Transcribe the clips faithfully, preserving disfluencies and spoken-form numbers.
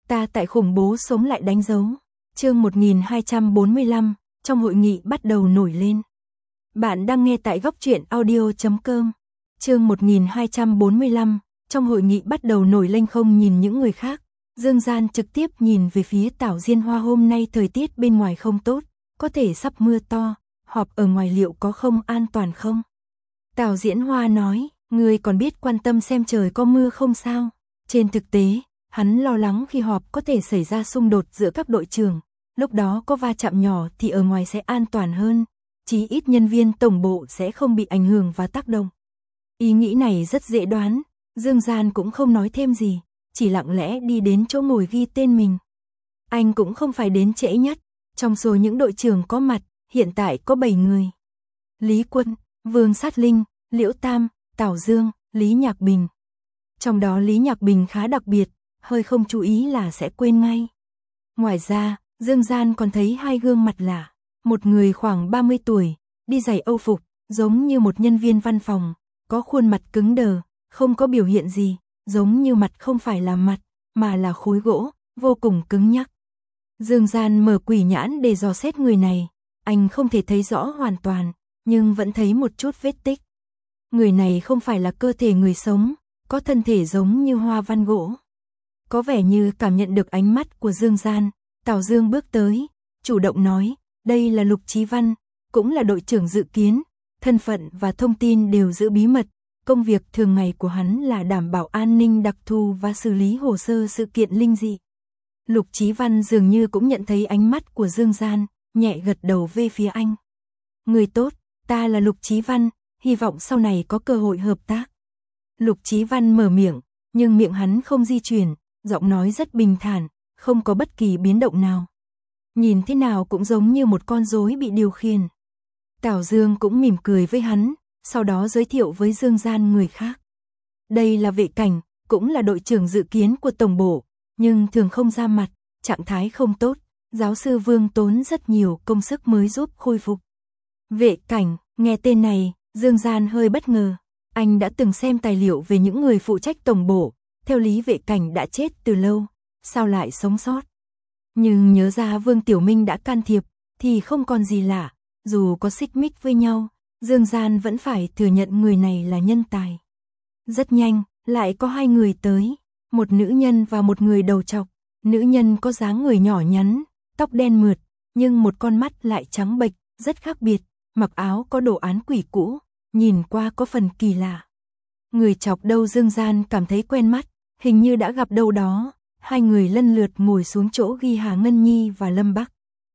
Ta tại khủng bố sống lại đánh dấu. Chương một nghìn hai trăm bốn mươi lăm, trong hội nghị bắt đầu nổi lên. Bạn đang nghe tại góc truyện audio chấm com. Chương một nghìn hai trăm bốn mươi lăm, trong hội nghị bắt đầu nổi lên. Không nhìn những người khác, Dương Gian trực tiếp nhìn về phía Tảo Diên Hoa. Hôm nay thời tiết bên ngoài không tốt, có thể sắp mưa to, họp ở ngoài liệu có không an toàn không? Tảo Diên Hoa nói, người còn biết quan tâm xem trời có mưa không sao? Trên thực tế, hắn lo lắng khi họp có thể xảy ra xung đột giữa các đội trưởng, lúc đó có va chạm nhỏ thì ở ngoài sẽ an toàn hơn, chí ít nhân viên tổng bộ sẽ không bị ảnh hưởng và tác động. Ý nghĩ này rất dễ đoán, Dương Gian cũng không nói thêm gì, chỉ lặng lẽ đi đến chỗ ngồi ghi tên mình. Anh cũng không phải đến trễ nhất, trong số những đội trưởng có mặt, hiện tại có bảy người. Lý Quân, Vương Sát Linh, Liễu Tam, Tảo Dương, Lý Nhạc Bình. Trong đó Lý Nhạc Bình khá đặc biệt, hơi không chú ý là sẽ quên ngay. Ngoài ra, Dương Gian còn thấy hai gương mặt lạ, một người khoảng ba mươi tuổi, đi giày Âu phục, giống như một nhân viên văn phòng, có khuôn mặt cứng đờ, không có biểu hiện gì, giống như mặt không phải là mặt, mà là khối gỗ, vô cùng cứng nhắc. Dương Gian mở quỷ nhãn để dò xét người này, anh không thể thấy rõ hoàn toàn, nhưng vẫn thấy một chút vết tích. Người này không phải là cơ thể người sống, có thân thể giống như hoa văn gỗ. Có vẻ như cảm nhận được ánh mắt của Dương Gian, Tảo Dương bước tới, chủ động nói, đây là Lục Chí Văn, cũng là đội trưởng dự kiến, thân phận và thông tin đều giữ bí mật, công việc thường ngày của hắn là đảm bảo an ninh đặc thù và xử lý hồ sơ sự kiện linh dị. Lục Chí Văn dường như cũng nhận thấy ánh mắt của Dương Gian, nhẹ gật đầu về phía anh. Người tốt, ta là Lục Chí Văn, hy vọng sau này có cơ hội hợp tác. Lục Chí Văn mở miệng, nhưng miệng hắn không di chuyển, giọng nói rất bình thản, không có bất kỳ biến động nào. Nhìn thế nào cũng giống như một con rối bị điều khiển. Tảo Dương cũng mỉm cười với hắn, sau đó giới thiệu với Dương Gian người khác. Đây là Vệ Cảnh, cũng là đội trưởng dự kiến của tổng bộ, nhưng thường không ra mặt, trạng thái không tốt, giáo sư Vương tốn rất nhiều công sức mới giúp khôi phục. Vệ Cảnh, nghe tên này, Dương Gian hơi bất ngờ. Anh đã từng xem tài liệu về những người phụ trách tổng bộ, theo lý Vệ Cảnh đã chết từ lâu, sao lại sống sót. Nhưng nhớ ra Vương Tiểu Minh đã can thiệp, thì không còn gì lạ, dù có xích mích với nhau, Dương Gian vẫn phải thừa nhận người này là nhân tài. Rất nhanh, lại có hai người tới, một nữ nhân và một người đầu trọc. Nữ nhân có dáng người nhỏ nhắn, tóc đen mượt, nhưng một con mắt lại trắng bệch, rất khác biệt, mặc áo có đồ án quỷ cũ, nhìn qua có phần kỳ lạ. Người chọc đầu Dương Gian cảm thấy quen mắt, hình như đã gặp đâu đó. Hai người lân lượt ngồi xuống chỗ ghi Hà Ngân Nhi và Lâm Bắc.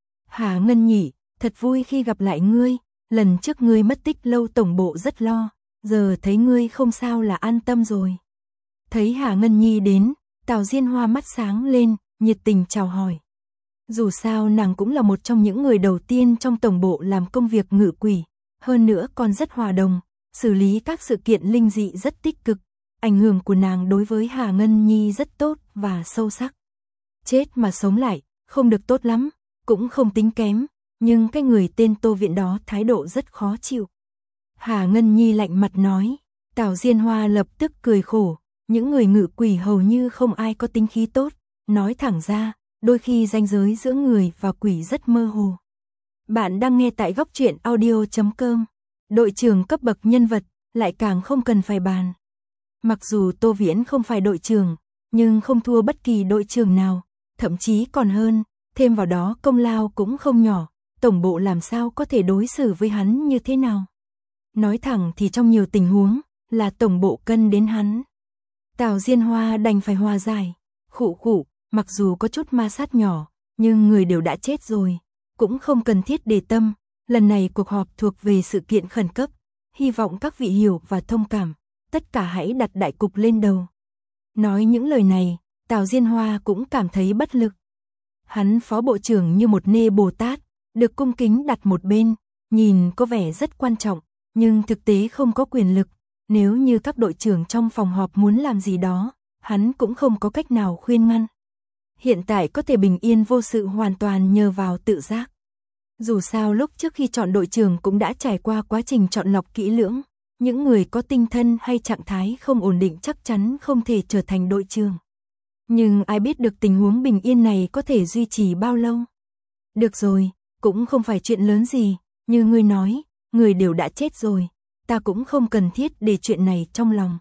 Hà Ngân Nhi, thật vui khi gặp lại ngươi, lần trước ngươi mất tích lâu tổng bộ rất lo, giờ thấy ngươi không sao là an tâm rồi. Thấy Hà Ngân Nhi đến, Tảo Diên Hoa mắt sáng lên, nhiệt tình chào hỏi. Dù sao nàng cũng là một trong những người đầu tiên trong tổng bộ làm công việc ngự quỷ, hơn nữa còn rất hòa đồng, xử lý các sự kiện linh dị rất tích cực. Ảnh hưởng của nàng đối với Hà Ngân Nhi rất tốt và sâu sắc. Chết mà sống lại, không được tốt lắm, cũng không tính kém, nhưng cái người tên Tô Viện đó thái độ rất khó chịu. Hà Ngân Nhi lạnh mặt nói, Tảo Diên Hoa lập tức cười khổ, những người ngự quỷ hầu như không ai có tính khí tốt, nói thẳng ra, đôi khi ranh giới giữa người và quỷ rất mơ hồ. Bạn đang nghe tại góc truyện audio chấm com, đội trưởng cấp bậc nhân vật, lại càng không cần phải bàn. Mặc dù Tô Viễn không phải đội trưởng, nhưng không thua bất kỳ đội trưởng nào, thậm chí còn hơn, thêm vào đó công lao cũng không nhỏ, tổng bộ làm sao có thể đối xử với hắn như thế nào. Nói thẳng thì trong nhiều tình huống, là tổng bộ cân đến hắn. Tảo Diên Hoa đành phải hòa giải, khụ khụ, mặc dù có chút ma sát nhỏ, nhưng người đều đã chết rồi, cũng không cần thiết để tâm, lần này cuộc họp thuộc về sự kiện khẩn cấp, hy vọng các vị hiểu và thông cảm. Tất cả hãy đặt đại cục lên đầu. Nói những lời này, Tảo Diên Hoa cũng cảm thấy bất lực. Hắn phó bộ trưởng như một nê Bồ Tát, được cung kính đặt một bên, nhìn có vẻ rất quan trọng, nhưng thực tế không có quyền lực. Nếu như các đội trưởng trong phòng họp muốn làm gì đó, hắn cũng không có cách nào khuyên ngăn. Hiện tại có thể bình yên vô sự hoàn toàn nhờ vào tự giác. Dù sao lúc trước khi chọn đội trưởng cũng đã trải qua quá trình chọn lọc kỹ lưỡng. Những người có tinh thần hay trạng thái không ổn định chắc chắn không thể trở thành đội trưởng. Nhưng ai biết được tình huống bình yên này có thể duy trì bao lâu. Được rồi, cũng không phải chuyện lớn gì, như ngươi nói, người đều đã chết rồi, ta cũng không cần thiết để chuyện này trong lòng.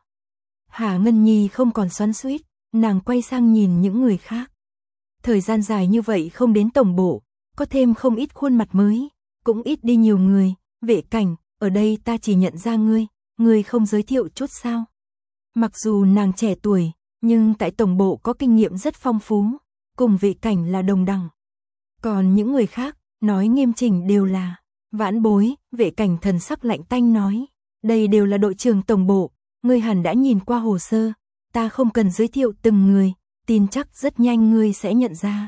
Hà Ngân Nhi không còn xoắn xuýt, nàng quay sang nhìn những người khác. Thời gian dài như vậy không đến tổng bộ, có thêm không ít khuôn mặt mới, cũng ít đi nhiều người, Vệ Cảnh, ở đây ta chỉ nhận ra ngươi, ngươi không giới thiệu chút sao? Mặc dù nàng trẻ tuổi, nhưng tại tổng bộ có kinh nghiệm rất phong phú, cùng Vệ Cảnh là đồng đẳng. Còn những người khác, nói nghiêm chỉnh đều là vãn bối, Vệ Cảnh thần sắc lạnh tanh nói, đây đều là đội trưởng tổng bộ, ngươi hẳn đã nhìn qua hồ sơ, ta không cần giới thiệu từng người, tin chắc rất nhanh ngươi sẽ nhận ra.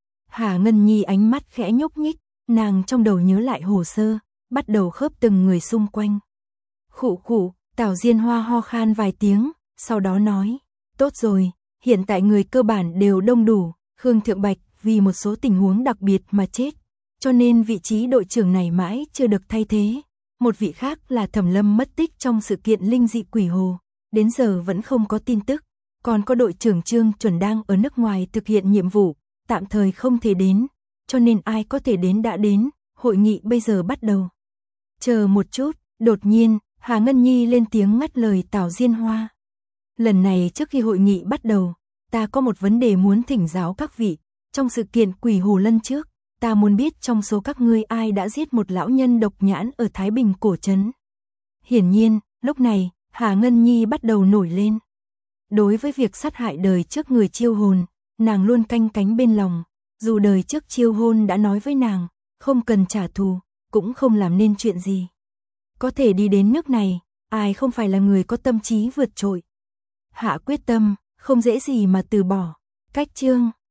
Hà Ngân Nhi ánh mắt khẽ nhúc nhích, nàng trong đầu nhớ lại hồ sơ, bắt đầu khớp từng người xung quanh. Khụ khụ, Tào Diên Hoa ho khan vài tiếng, sau đó nói, tốt rồi, hiện tại người cơ bản đều đông đủ, Khương Thượng Bạch vì một số tình huống đặc biệt mà chết, cho nên vị trí đội trưởng này mãi chưa được thay thế. Một vị khác là Thẩm Lâm mất tích trong sự kiện linh dị quỷ hồ, đến giờ vẫn không có tin tức, còn có đội trưởng Trương Chuẩn đang ở nước ngoài thực hiện nhiệm vụ, tạm thời không thể đến, cho nên ai có thể đến đã đến, hội nghị bây giờ bắt đầu. Chờ một chút, đột nhiên, Hà Ngân Nhi lên tiếng ngắt lời Tào Diên Hoa. Lần này trước khi hội nghị bắt đầu, ta có một vấn đề muốn thỉnh giáo các vị, trong sự kiện quỷ hồ lân trước, ta muốn biết trong số các ngươi ai đã giết một lão nhân độc nhãn ở Thái Bình cổ trấn. Hiển nhiên, lúc này, Hà Ngân Nhi bắt đầu nổi lên. Đối với việc sát hại đời trước người chiêu hồn, nàng luôn canh cánh bên lòng, dù đời trước chiêu hồn đã nói với nàng, không cần trả thù, cũng không làm nên chuyện gì. Có thể đi đến nước này, ai không phải là người có tâm trí vượt trội. Hạ quyết tâm, không dễ gì mà từ bỏ. Cách chương